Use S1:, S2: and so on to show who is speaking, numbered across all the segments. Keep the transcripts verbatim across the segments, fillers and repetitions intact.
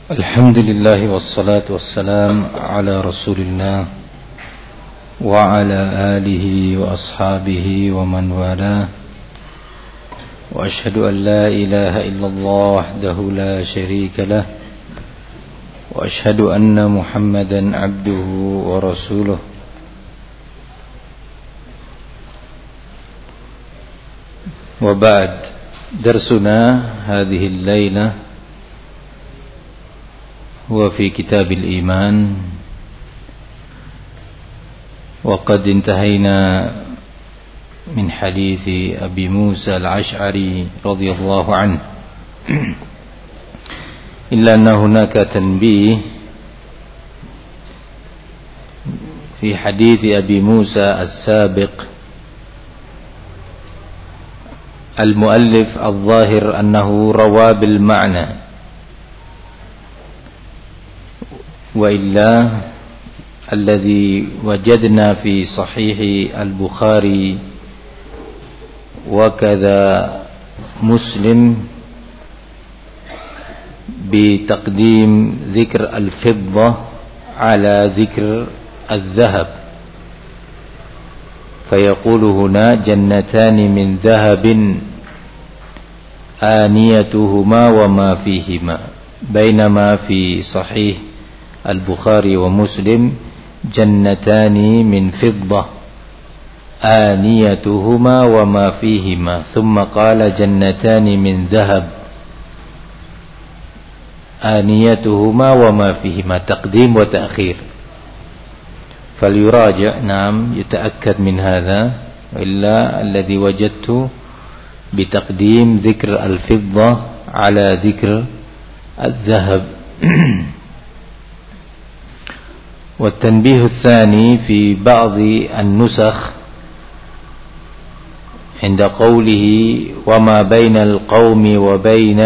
S1: Alhamdulillah wassalatu wassalam ala rasulillah wa ala alihi wa ashabihi wa man wala wa ashhadu an la ilaha illallah wahdahu la sharika lah wa ashhadu anna muhammadan abduhu wa rasuluh. Wa ba'd, darsuna hadhihi al-lailah هو في كتاب الإيمان، وقد انتهينا من حديث أبي موسى الأشعري رضي الله عنه، إلا أن هناك تنبيه في حديث أبي موسى السابق. المؤلف الظاهر أنه روى بالمعنى، وإلا الذي وجدنا في صحيح البخاري وكذا مسلم بتقديم ذكر الفضة على ذكر الذهب، فيقول هنا جنتان من ذهب آنيتهما وما فيهما، بينما في صحيح البخاري ومسلم جنتان من فضة آنيتهما وما فيهما، ثم قال جنتان من ذهب آنيتهما وما فيهما، تقديم وتأخير. فليراجع، نعم يتأكد من هذا، إلا الذي وجدت بتقديم ذكر الفضة على ذكر الذهب. والتنبيه الثاني في بعض النسخ عند قوله وما بين القوم وبين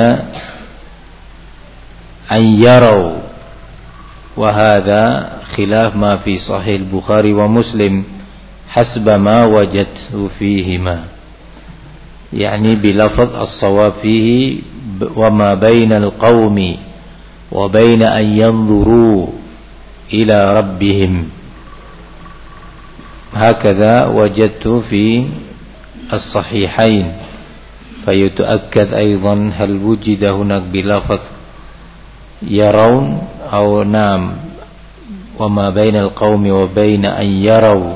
S1: أن يروا، وهذا خلاف ما في صحيح البخاري ومسلم حسب ما وجدت فيهما، يعني بلفظ الصواب فيه وما بين القوم وبين أن ينظروا إلى ربهم، هكذا وجدت في الصحيحين. فيتأكد أيضا هل وجد هناك بلفظ يرون أو نعم وما بين القوم وبين أن يروا.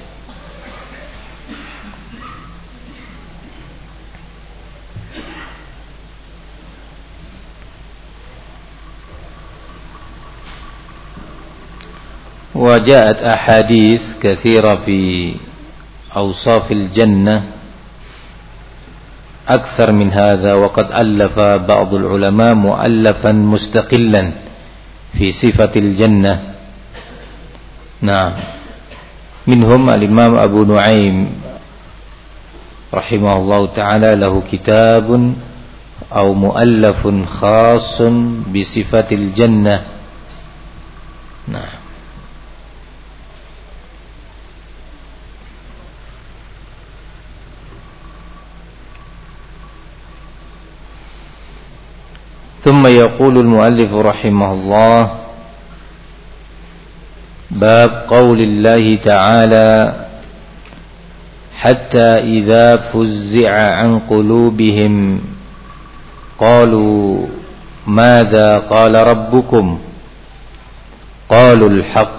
S1: وجاءت أحاديث كثيرة في أوصاف الجنة أكثر من هذا، وقد ألف بعض العلماء مؤلفا مستقلا في صفة الجنة. نعم، منهم الإمام أبو نعيم رحمه الله تعالى له كتاب أو مؤلف خاص بصفة الجنة. نعم. ثم يقول المؤلف رحمه الله باب قول الله تعالى حتى إذا فزع عن قلوبهم قالوا ماذا قال ربكم قالوا الحق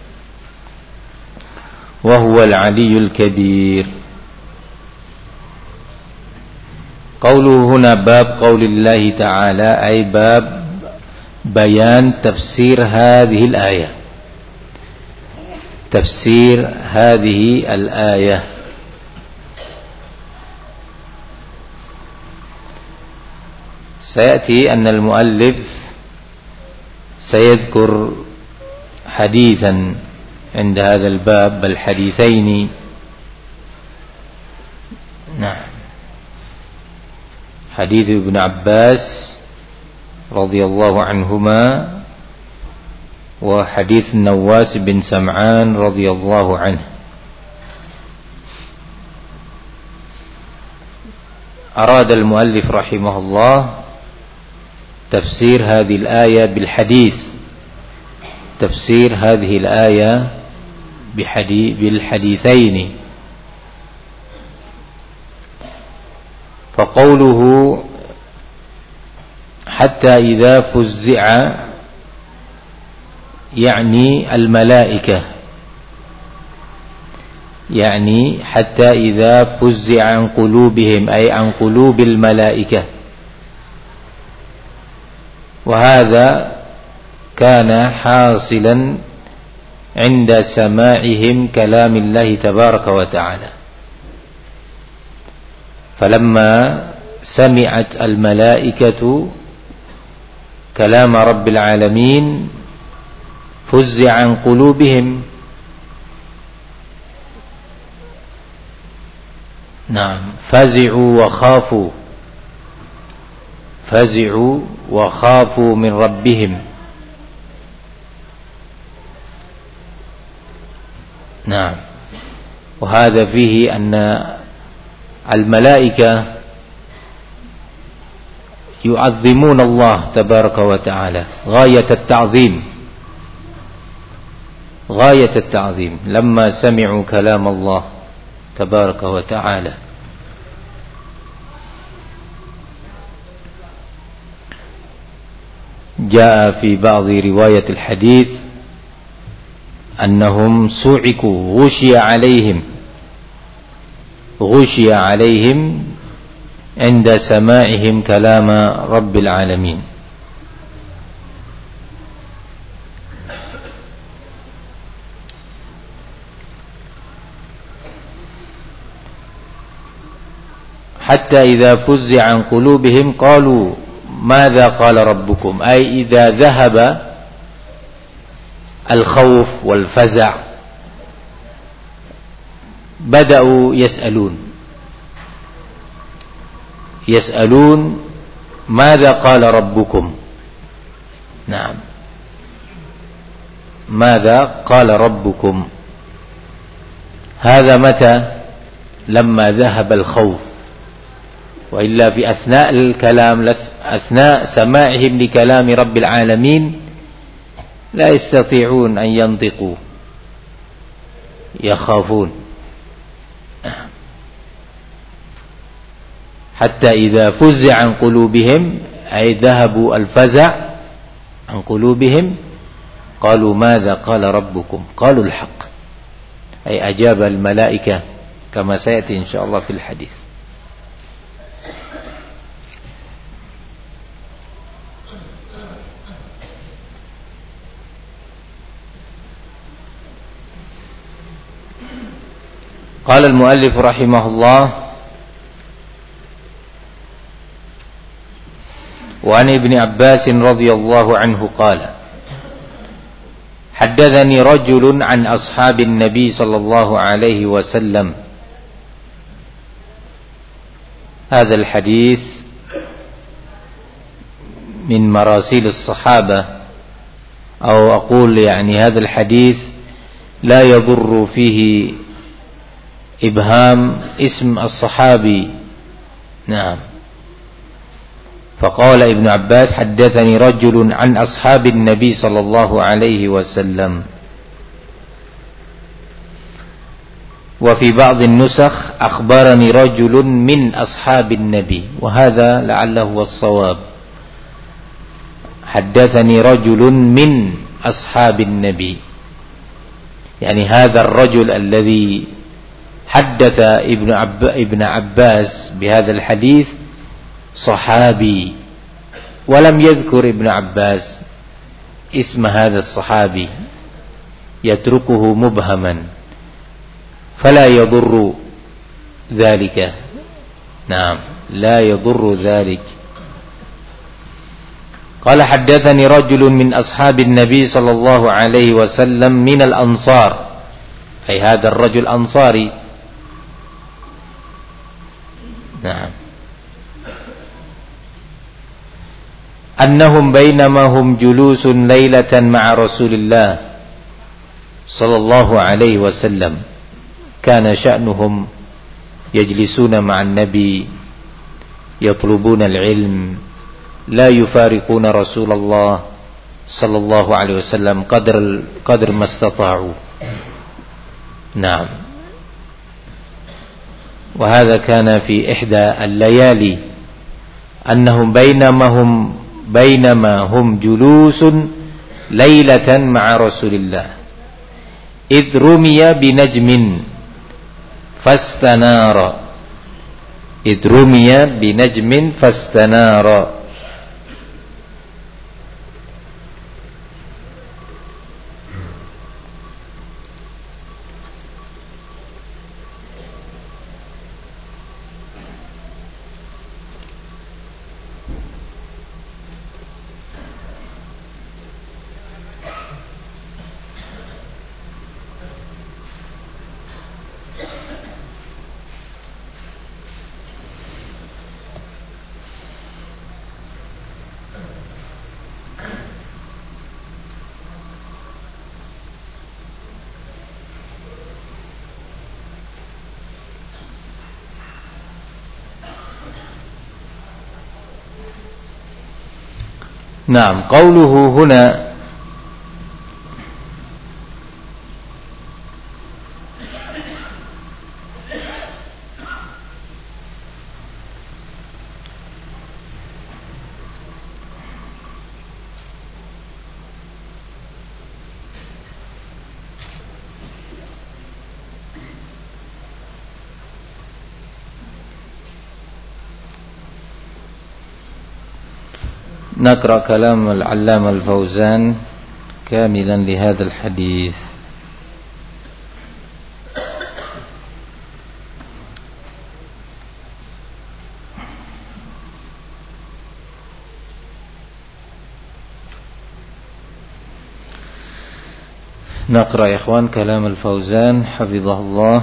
S1: وهو العلي الكبير. قوله هنا باب قول الله تعالى أي باب بيان تفسير هذه الآية، تفسير هذه الآية. سيأتي أن المؤلف سيذكر حديثا عند هذا الباب، بل حديثين. نعم، حديث ابن عباس رضي الله عنهما وحديث النواس بن سمعان رضي الله عنه. أراد المؤلف رحمه الله تفسير هذه الآية بالحديث، تفسير هذه الآية بحديث بالحديثين. فقوله حتى إذا فزع يعني الملائكة، يعني حتى إذا فزع عن قلوبهم أي عن قلوب الملائكة. وهذا كان حاصلا عند سماعهم كلام الله تبارك وتعالى، فلما سمعت الملائكة كلام رب العالمين فزع عن قلوبهم. نعم، فزعوا وخافوا، فزعوا وخافوا من ربهم. نعم، وهذا فيه أن الملائكة يعظمون الله تبارك وتعالى غاية التعظيم، غاية التعظيم لما سمعوا كلام الله تبارك وتعالى. جاء في بعض رواية الحديث أنهم صعقوا، غشي عليهم، غشي عليهم عند سماعهم كلام رب العالمين. حتى إذا فزع عن قلوبهم قالوا ماذا قال ربكم، أي إذا ذهب الخوف والفزع بدأوا يسألون، يسألون ماذا قال ربكم. نعم، ماذا قال ربكم. هذا متى؟ لما ذهب الخوف، وإلا في أثناء الكلام، أثناء سماعهم لكلام رب العالمين لا يستطيعون أن ينطقوا، يخافون. حتى إذا فزع عن قلوبهم أي ذهبوا الفزع عن قلوبهم قالوا ماذا قال ربكم، قالوا الحق، أي أجاب الملائكة كما سيأتي إن شاء الله في الحديث. قال المؤلف رحمه الله: وعن ابن عباس رضي الله عنه قال: حدثني رجل عن أصحاب النبي صلى الله عليه وسلم. هذا الحديث من مراسيل الصحابة، أو أقول يعني هذا الحديث لا يضر فيه إبهام اسم الصحابي. نعم، فقال ابن عباس: حدثني رجل عن أصحاب النبي صلى الله عليه وسلم. وفي بعض النسخ: أخبرني رجل من أصحاب النبي، وهذا لعله هو الصواب. حدثني رجل من أصحاب النبي، يعني هذا الرجل الذي حدث ابن, عب ابن عباس بهذا الحديث صحابي، ولم يذكر ابن عباس اسم هذا الصحابي، يتركه مبهما، فلا يضر ذلك. نعم، لا يضر ذلك. قال: حدثني رجل من أصحاب النبي صلى الله عليه وسلم من الأنصار، أي هذا الرجل أنصاري. نعم، أنهم بينما هم جلوس ليلة مع رسول الله صلى الله عليه وسلم، كان شأنهم يجلسون مع النبي يطلبون العلم، la yufariquna Rasulullah sallallahu alaihi wasallam qadr qadr mastata'u. Naam. Wa hadha kana fi ihda al-layali annahum bainama hum bainama hum julusun laylatan ma'a Rasulillah idh rumiya binajmin fastanara idh rumiya binajmin fastanara. Naam, qauluhu huna نقرأ كلام العلامة الفوزان كاملا لهذا الحديث. نقرأ يا إخوان كلام الفوزان حفظه الله.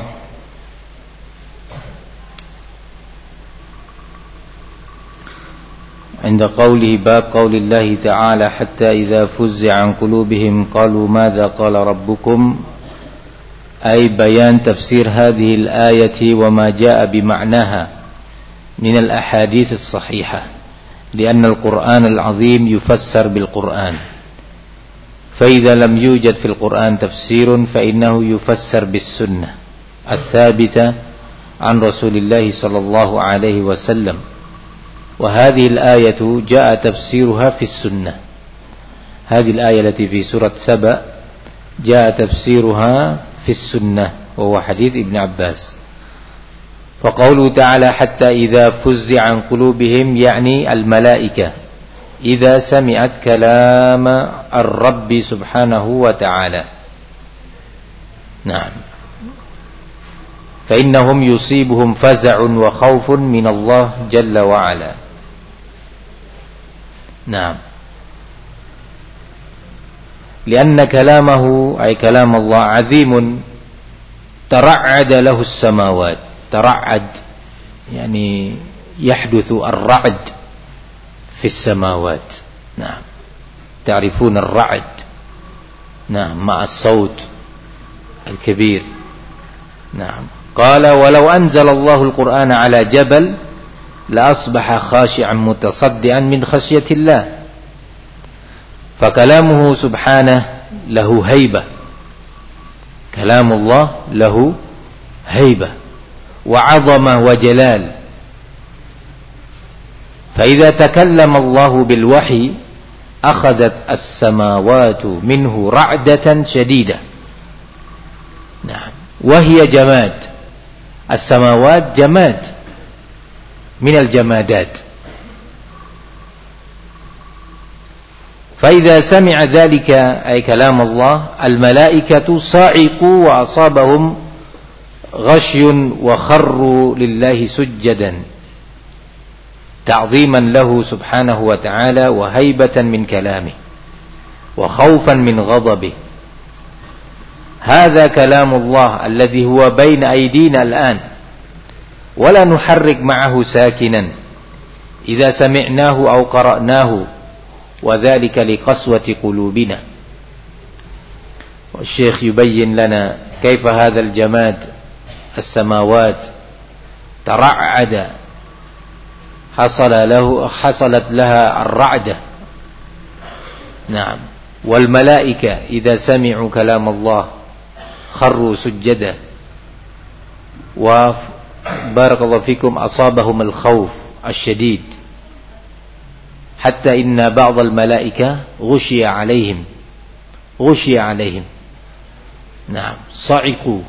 S1: عند قوله باب قول الله تعالى حتى إذا فزع عن قلوبهم قالوا ماذا قال ربكم، أي بيان تفسير هذه الآية وما جاء بمعناها من الأحاديث الصحيحة، لأن القرآن العظيم يفسر بالقرآن، فإذا لم يوجد في القرآن تفسير فإنه يفسر بالسنة الثابتة عن رسول الله صلى الله عليه وسلم. وهذه الآية جاء تفسيرها في السنة. هذه الآية التي في سورة سبأ جاء تفسيرها في السنة وهو حديث ابن عباس. فقوله تعالى حتى إذا فزع عن قلوبهم يعني الملائكة إذا سمعت كلام الرب سبحانه وتعالى. نعم، فإنهم يصيبهم فزع وخوف من الله جل وعلا. نعم، لأن كلامه أي كلام الله عظيم ترعد له السماوات. ترعد يعني يحدث الرعد في السماوات. نعم، تعرفون الرعد. نعم، مع الصوت الكبير. نعم، قال ولو أنزل الله القرآن على جبل لأصبح خاشعا متصدعا من خشية الله. فكلامه سبحانه له هيبة. كلام الله له هيبة وعظمة وجلال. فإذا تكلم الله بالوحي أخذت السماوات منه رعدة شديدة. نعم، وهي جماد. السماوات جماد من الجمادات. فإذا سمع ذلك أي كلام الله الملائكة صعقوا وأصابهم غشي وخروا لله سجدا تعظيما له سبحانه وتعالى وهيبة من كلامه وخوفا من غضبه. هذا كلام الله الذي هو بين أيدينا الآن ولا نحرك معه ساكنا إذا سمعناه أو قرأناه، وذلك لقسوة قلوبنا. والشيخ يبين لنا كيف هذا الجماد السماوات ترعد حصل له حصلت لها الرعدة. نعم. والملائكة إذا سمعوا كلام الله خروا سجدا. وبارك الله فيكم أصابهم الخوف الشديد حتى إن بعض الملائكة غشي عليهم غشي عليهم نعم صعقوا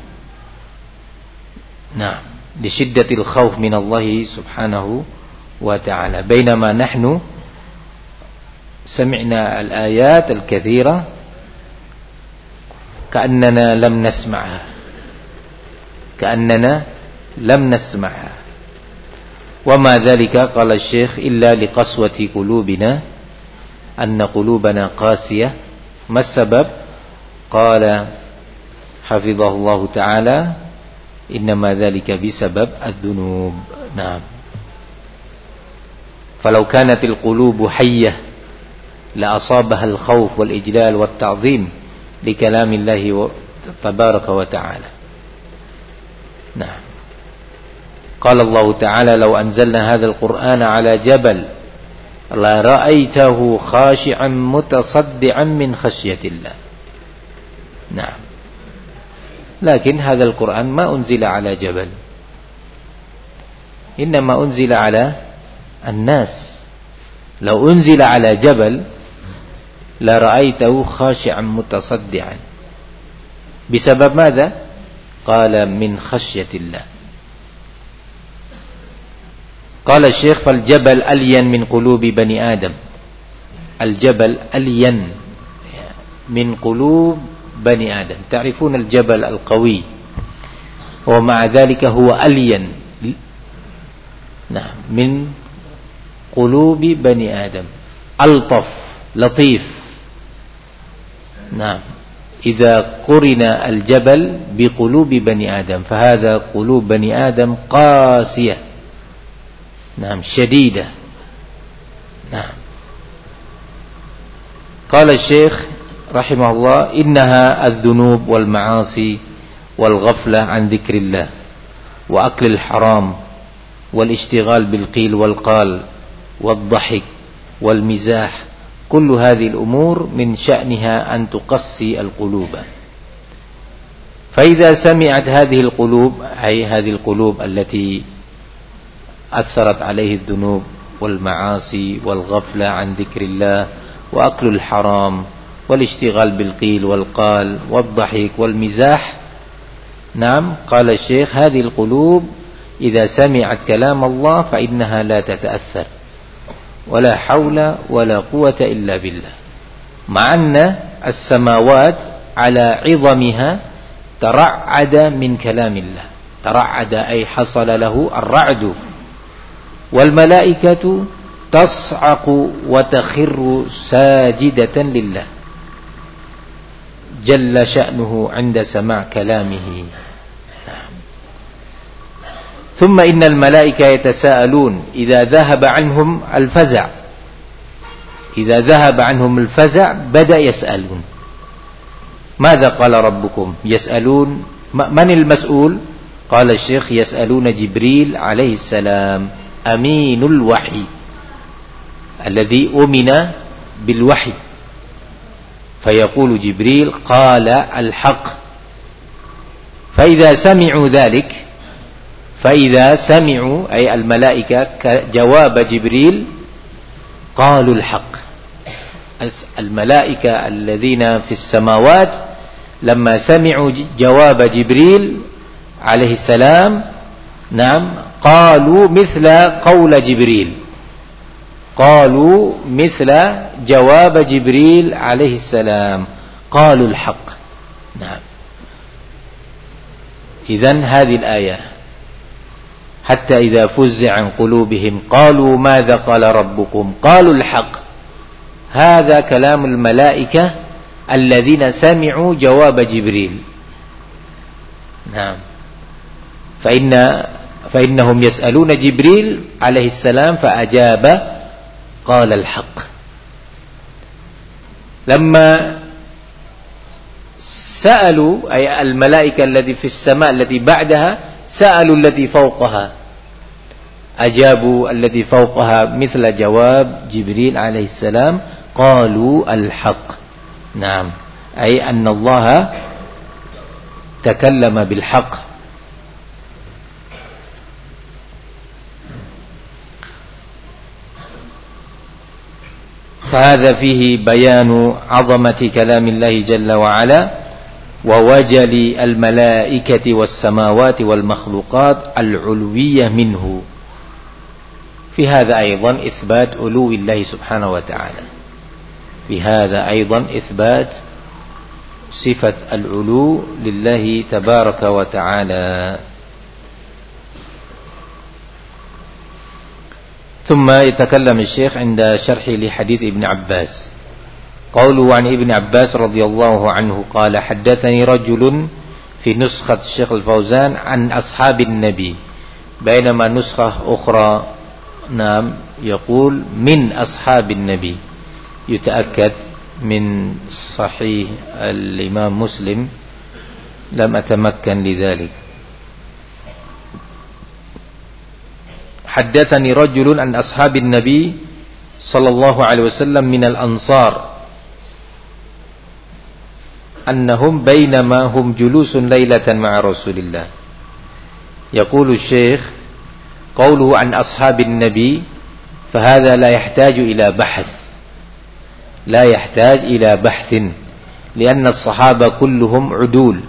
S1: نعم لشدة الخوف من الله سبحانه وتعالى. بينما نحن سمعنا الآيات الكثيرة كأننا لم نسمعها كأننا لم نسمعها. وما ذلك قال الشيخ إلا لقسوة قلوبنا أن قلوبنا قاسية. ما السبب؟ قال حفظه الله تعالى إنما ذلك بسبب الذنوب. نعم. فلو كانت القلوب حية لأصابها الخوف والإجلال والتعظيم لكلام الله تبارك وتعالى. نعم. قال الله تعالى لو أنزلنا هذا القرآن على جبل لرأيته خاشعا متصدعا من خشية الله. نعم. لكن هذا القرآن ما أنزل على جبل، إنما أنزل على الناس. لو أنزل على جبل لرأيته خاشعا متصدعا. بسبب ماذا؟ قال من خشية الله. قال الشيخ فالجبل ألين من قلوب بني آدم. الجبل ألين من قلوب بني آدم. تعرفون الجبل القوي ومع ذلك هو ألين نعم من قلوب بني آدم. ألطف لطيف. نعم. إذا قرن الجبل بقلوب بني آدم فهذا قلوب بني آدم قاسية نعم شديدة. نعم. قال الشيخ رحمه الله إنها الذنوب والمعاصي والغفلة عن ذكر الله وأكل الحرام والاشتغال بالقيل والقال والضحك والمزاح. كل هذه الأمور من شأنها أن تقسي القلوب. فإذا سمعت هذه القلوب أي هذه القلوب التي أثرت عليه الذنوب والمعاصي والغفلة عن ذكر الله وأكل الحرام والاشتغال بالقيل والقال والضحك والمزاح. نعم. قال الشيخ هذه القلوب إذا سمعت كلام الله فإنها لا تتأثر ولا حول ولا قوة إلا بالله. مع أن السماوات على عظمها ترعد من كلام الله. ترعد أي حصل له الرعد. والملائكة تصعق وتخر ساجدة لله جل شأنه عند سماع كلامه. نعم. ثم إن الملائكة يتساءلون إذا ذهب عنهم الفزع. إذا ذهب عنهم الفزع بدأ يسألون ماذا قال ربكم؟ يسألون من المسؤول؟ قال الشيخ يسألون جبريل عليه السلام أمين الوحي الذي أمن بالوحي. فيقول جبريل قال الحق. فإذا سمعوا ذلك فإذا سمعوا أي الملائكة جواب جبريل قالوا الحق. الملائكة الذين في السماوات لما سمعوا جواب جبريل عليه السلام نعم قالوا مثل قول جبريل. قالوا مثل جواب جبريل عليه السلام قالوا الحق. نعم. إذن هذه الآية حتى إذا فزع عن قلوبهم قالوا ماذا قال ربكم قالوا الحق. هذا كلام الملائكة الذين سمعوا جواب جبريل. نعم. فإن فإنهم يسألون جبريل عليه السلام فأجاب قال الحق. لما سألوا أي الملائكة الذي في السماء التي بعدها سألوا الذي فوقها أجابوا الذي فوقها مثل جواب جبريل عليه السلام قالوا الحق. نعم، أي أن الله تكلم بالحق. فهذا فيه بيان عظمة كلام الله جل وعلا ووجل الملائكة والسماوات والمخلوقات العلوية منه. في هذا أيضا إثبات علو الله سبحانه وتعالى، في هذا أيضا إثبات صفة العلو لله تبارك وتعالى. ثم يتكلم الشيخ عند شرح لحديث ابن عباس، قوله عن ابن عباس رضي الله عنه قال حدثني رجل في نسخة الشيخ الفوزان عن أصحاب النبي، بينما نسخة أخرى نعم يقول من أصحاب النبي. يتأكد من صحيح الإمام مسلم، لم أتمكن لذلك. حدثني رجل عن أصحاب النبي صلى الله عليه وسلم من الأنصار أنهم بينما هم جلوس ليلة مع رسول الله. يقول الشيخ قوله عن أصحاب النبي فهذا لا يحتاج إلى بحث، لا يحتاج إلى بحث، لأن الصحابة كلهم عدول،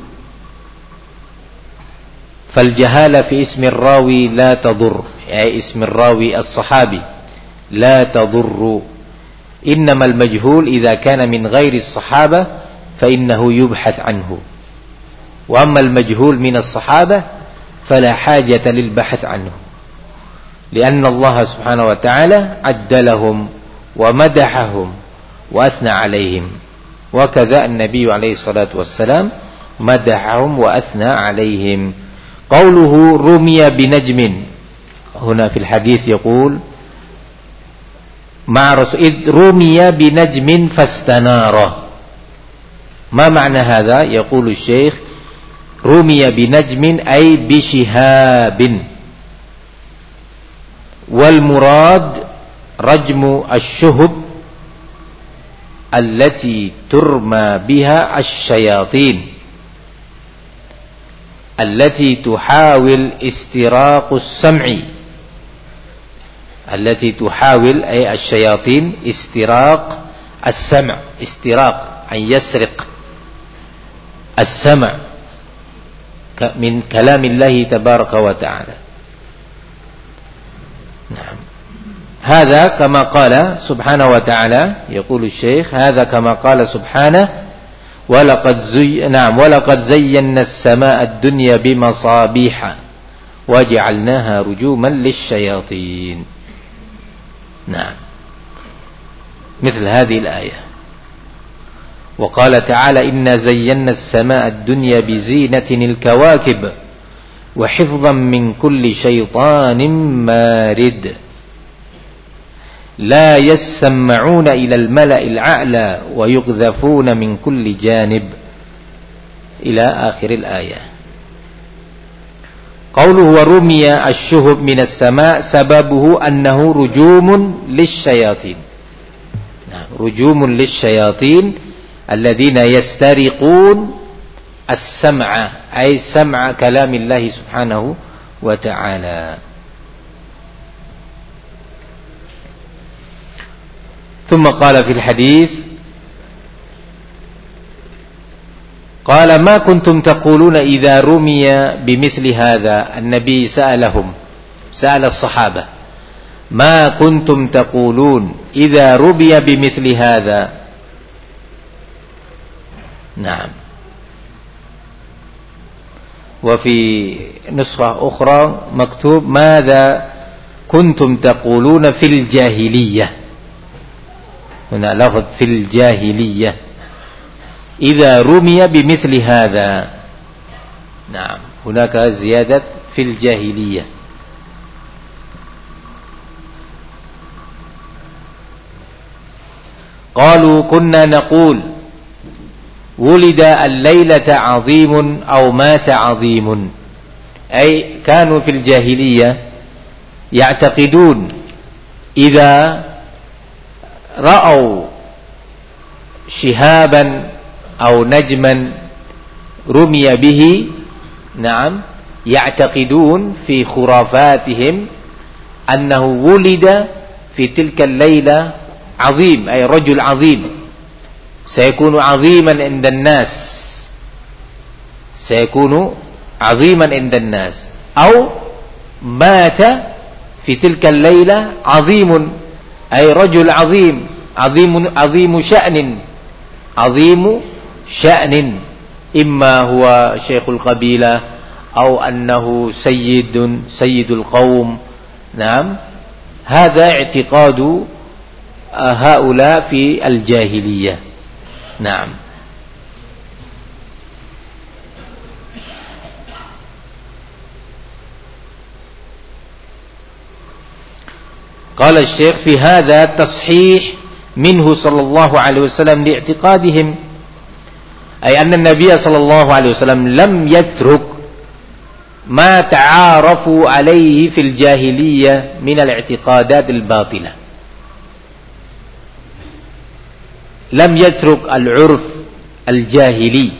S1: فالجهالة في اسم الراوي لا تضر، أي اسم الراوي الصحابي لا تضر. إنما المجهول إذا كان من غير الصحابة فإنه يبحث عنه، وأما المجهول من الصحابة فلا حاجة للبحث عنه، لأن الله سبحانه وتعالى عدلهم ومدحهم وأثنى عليهم، وكذا النبي عليه الصلاة والسلام مدحهم وأثنى عليهم. قوله رمي بنجم، هنا في الحديث يقول مع رسول إذ رمي بنجم فاستنار. ما معنى هذا؟ يقول الشيخ رمي بنجم أي بشهاب، والمراد رجم الشهب التي ترمى بها الشياطين التي تحاول استراق السمع، التي تحاول أي الشياطين استراق السمع، استراق أن يسرق السمع من كلام الله تبارك وتعالى. نعم، هذا كما قال سبحانه وتعالى، يقول الشيخ هذا كما قال سبحانه ولقد زي نعم ولقد زينا السماء الدنيا بمصابيح وجعلناها رجوما للشياطين. نعم، مثل هذه الآية. وقال تعالى إنا زينا السماء الدنيا بزينة الكواكب وحفظا من كل شيطان مارد لا يسمعون إلى الملأ الأعلى ويقذفون من كل جانب، إلى آخر الآية. قوله ورمي الشهب من السماء سببه أنه رجوم للشياطين، رجوم للشياطين الذين يسترقون السمع، أي سمع كلام الله سبحانه وتعالى. ثم قال في الحديث قال ما كنتم تقولون إذا رمي بمثل هذا. النبي سألهم، سأل الصحابة ما كنتم تقولون إذا رمي بمثل هذا. نعم. وفي نسخة أخرى مكتوب ماذا كنتم تقولون في الجاهلية، هنا لفظ في الجاهلية إذا رمي بمثل هذا. نعم، هناك زيادة في الجاهلية. قالوا كنا نقول ولد الليلة عظيم أو مات عظيم، أي كانوا في الجاهلية
S2: ya'taqidun idza ra'au shihaban aw najman rumiya bihi, na'am, ya'taqidun fi khurafatihim annahu wulida fi tilka al-laila 'azim, ay rajul 'azim, sayakunu 'aziman 'inda an-nas, sayakunu 'aziman 'inda an-nas, aw mata fi tilka al-laila 'azimun, ay rajul 'azim, 'azimun 'azimu sya'nin, 'azimu sya'nin, imma huwa syekhul qabilah aw annahu sayyidun sayyidul qaum. Naam, hadha i'tiqadu haula fi al-jahiliyah. Naam. Qala asy-syekh fi hadha tashih minhu sallallahu alaihi wasallam li'tiqadihim, ay anna an-nabiy sallallahu alaihi wasallam lam yatruk ma ta'arafu alaihi fil jahiliyah min al-i'tiqadat al-batilah. Lam yatruk al-'urf al-jahili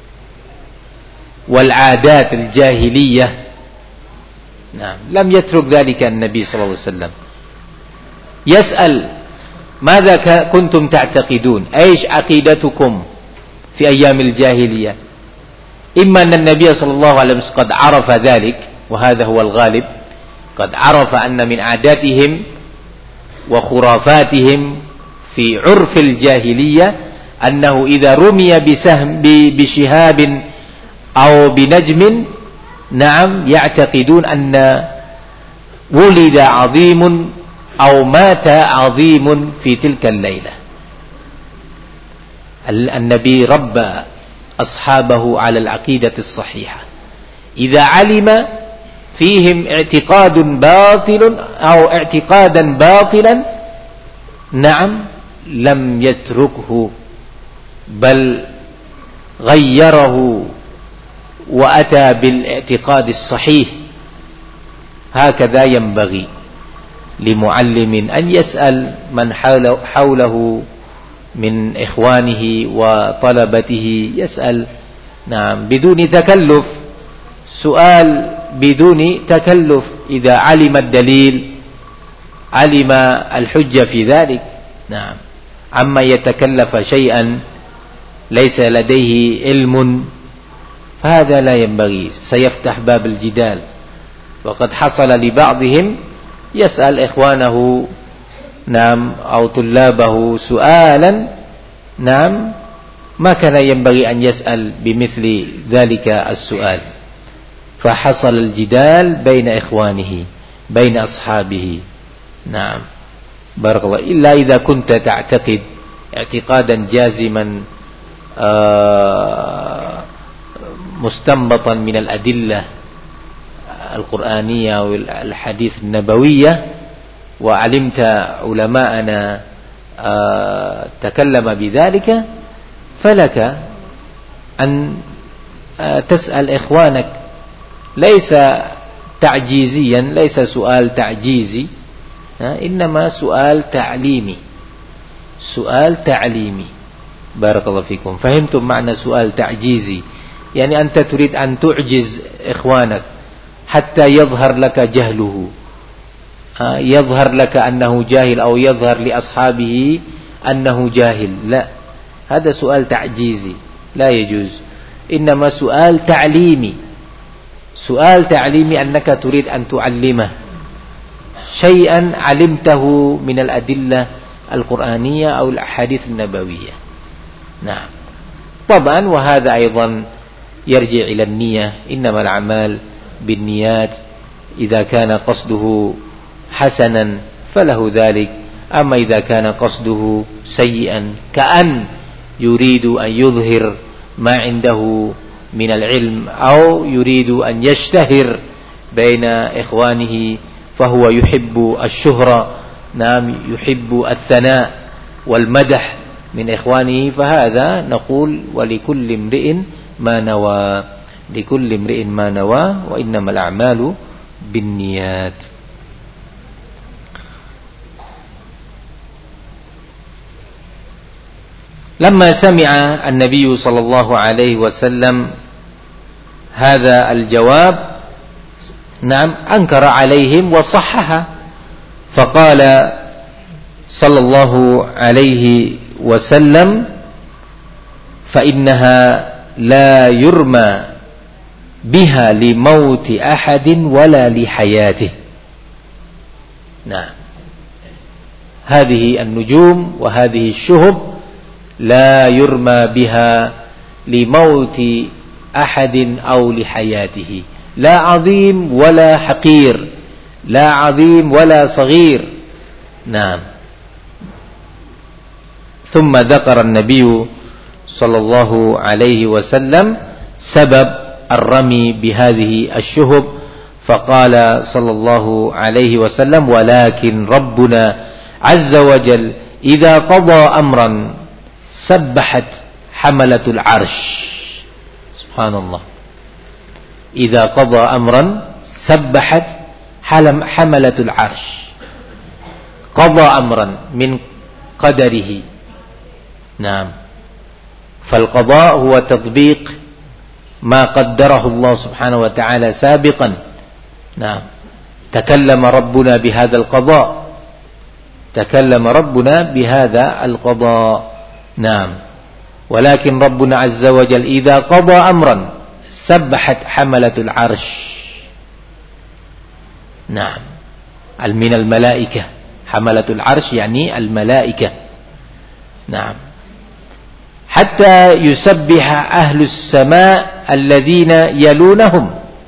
S2: wal-'adat al-jahiliyah. Naam, lam yatruk dhalika an-nabi sallallahu alaihi wasallam. Yas'al madza kuntum ta'taqidun, aish aqidatukum fi ayyam al-jahiliyah. إما أن النبي صلى الله عليه وسلم قد عرف ذلك، وهذا هو الغالب، قد عرف أن من عاداتهم وخرافاتهم في عرف الجاهلية أنه إذا رمي بسهم بشهاب أو بنجم، نعم، يعتقدون أن ولد عظيم أو مات عظيم في تلك الليلة. النبي ربى أصحابه على العقيدة الصحيحة. إذا علم فيهم اعتقاد باطل أو اعتقادا باطلا، نعم، لم يتركه بل غيره وأتى بالاعتقاد الصحيح. هكذا ينبغي لمعلم أن يسأل من حوله من إخوانه وطلبته، يسأل، نعم، بدون تكلف، سؤال بدون تكلف. إذا علم الدليل علم الحجة في ذلك، نعم، عما يتكلف شيئا ليس لديه علم فهذا لا ينبغي، سيفتح باب الجدال. وقد حصل لبعضهم يسأل إخوانه، نعم، أو طلابه سؤالا، نعم، ما كان ينبغي أن يسأل بمثل ذلك السؤال، فحصل الجدال بين إخوانه بين أصحابه. نعم، بارك الله. إلا إذا كنت تعتقد اعتقادا جازما مستنبطا من الأدلة القرآنية والحديث النبوية، وعلمت علماءنا تكلم بذلك، فلك أن تسأل إخوانك، ليس تعجيزيا، ليس سؤال تعجيزي، إنما سؤال تعليمي، سؤال تعليمي. بارك الله فيكم. فهمتم معنى سؤال تعجيزي؟ يعني أنت تريد أن تعجز إخوانك حتى يظهر لك جهله، يظهر لك أنه جاهل، أو يظهر لأصحابه أنه جاهل. لا، هذا سؤال تعجيزي لا يجوز، إنما سؤال تعليمي. سؤال تعليمي أنك تريد أن تعلمه شيئا علمته من الأدلة القرآنية أو الأحاديث النبوية. نعم، طبعا، وهذا أيضا يرجع إلى النية، إنما الأعمال بالنيات، إذا كان قصده حسنا فله ذلك، أما إذا كان قصده سيئا كأن يريد أن يظهر ما عنده من العلم أو يريد أن يشتهر بين إخوانه، فهو يحب الشهرة، نعم، يحب الثناء والمدح من إخوانه، فهذا نقول ولكل امرئ ما نوى، لكل امرئ ما نوى، وإنما الأعمال بالنيات. لما سمع النبي صلى الله عليه وسلم هذا الجواب نعم أنكر عليهم وصحها، فقال صلى الله عليه وسلم فإنها لا يرمى بها لموت أحد ولا لحياته. نعم، هذه النجوم وهذه الشهب لا يرمى بها لموت أحد أو لحياته، لا عظيم ولا حقير، لا عظيم ولا صغير. نعم. ثم ذكر النبي صلى الله عليه وسلم سبب الرمي بهذه الشهب، فقال صلى الله عليه وسلم ولكن ربنا عز وجل إذا قضى أمرا سبحت حملة العرش. سبحان الله، إذا قضى أمرا سبحت حملة العرش. قضى أمرا من قدره. نعم، فالقضاء هو تطبيق ما قدره الله سبحانه وتعالى سابقا. نعم، تكلم ربنا بهذا القضاء، تكلم ربنا بهذا القضاء. نعم، ولكن ربنا عز وجل إذا قضى أمرا سبحت حملة العرش. نعم، من الملائكة، حملة العرش يعني الملائكة. نعم، حتى يسبح أهل السماء الذين يلونهم.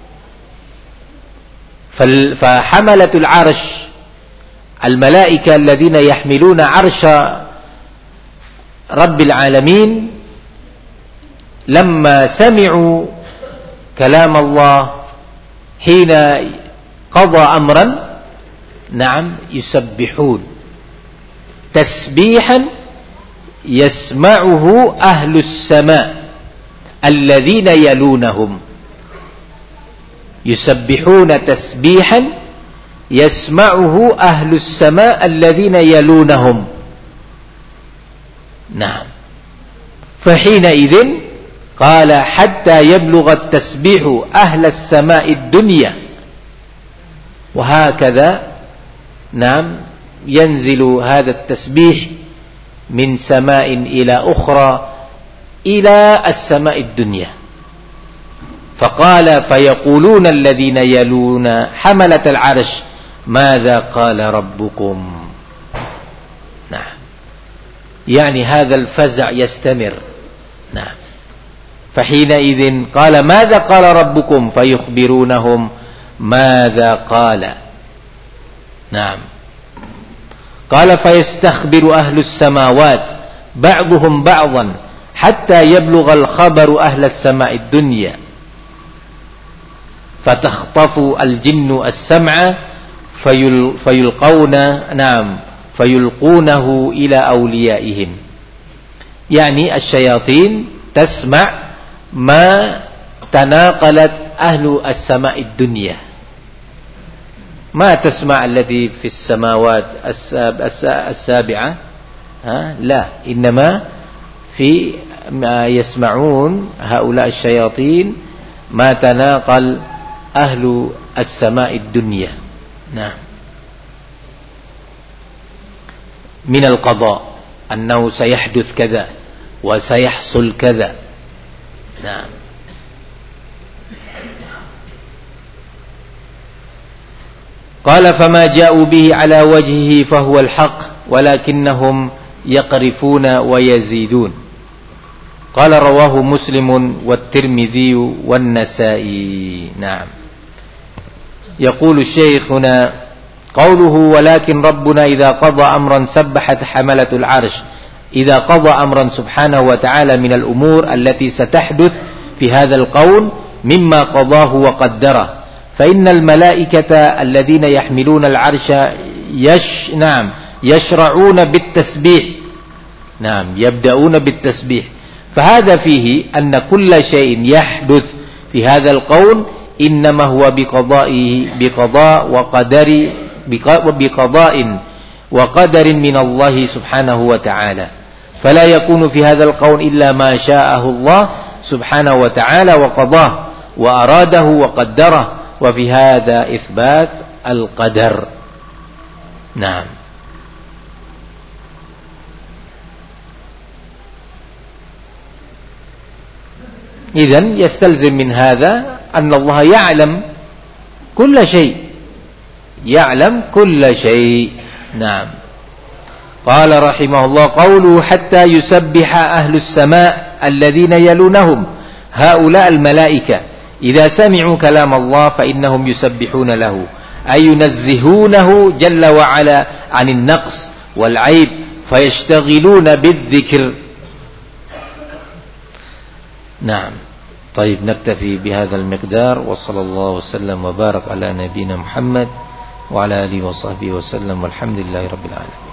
S2: فحملة العرش الملائكة الذين يحملون عرش رب العالمين لما سمعوا كلام الله حين قضى أمرا نعم يسبحون تسبيحا يسمعه أهل السماء الذين يلونهم، يسبحون تسبيحا يسمعه أهل السماء الذين يلونهم. نعم، فحينئذ قال حتى يبلغ التسبيح أهل السماء الدنيا، وهكذا نعم ينزل هذا التسبيح من سماء إلى أخرى إلى السماء الدنيا. فقال فيقولون الذين يلون حملة العرش ماذا قال ربكم. نعم، يعني هذا الفزع يستمر. نعم، فحينئذ قال ماذا قال ربكم فيخبرونهم ماذا قال. نعم، قال فيستخبر أهل السماوات بعضهم بعضا حتى يبلغ الخبر أهل السماء الدنيا، فتخطف الجن السمع فيلقون نعم فيلقونه إلى أوليائهم. يعني الشياطين تسمع ما تناقلت أهل السماء الدنيا، ما تسمع الذي في السماوات السابعة، ها؟ لا، إنما في ما يسمعون هؤلاء الشياطين ما تناقل أهل السماء الدنيا. نعم، من القضاء أنه سيحدث كذا وسيحصل كذا. نعم، قال فما جاءوا به على وجهه فهو الحق ولكنهم يقرفون ويزيدون. قال رواه مسلم والترمذي والنسائي. نعم، يقول الشيخ هنا قوله ولكن ربنا إذا قضى أمرا سبحت حملة العرش، إذا قضى أمرا سبحانه وتعالى من الأمور التي ستحدث في هذا القول مما قضاه وقدره، فإن الملائكة الذين يحملون العرش يش نعم يشرعون بالتسبيح. نعم، يبدأون بالتسبيح. فهذا فيه أن كل شيء يحدث في هذا القول إنما هو بقضائه بقضاء وقدر بقضاء وقدر من الله سبحانه وتعالى. فلا يكون في هذا القول إلا ما شاءه الله سبحانه وتعالى وقضاه وأراده وقدره، وفي هذا إثبات القدر. نعم. إذن يستلزم من هذا أن الله يعلم كل شيء، يعلم كل شيء. نعم. قال رحمه الله: قوله حتى يسبح أهل السماء الذين يلونهم هؤلاء الملائكة إذا سمعوا كلام الله فإنهم يسبحون له، أي ينزهونه جل وعلا عن النقص والعيب فيشتغلون بالذكر. نعم. طيب، نكتفي بهذا المقدار، وصلى الله وسلم وبارك على نبينا محمد وعلى آله وصحبه وسلم، والحمد لله رب العالمين.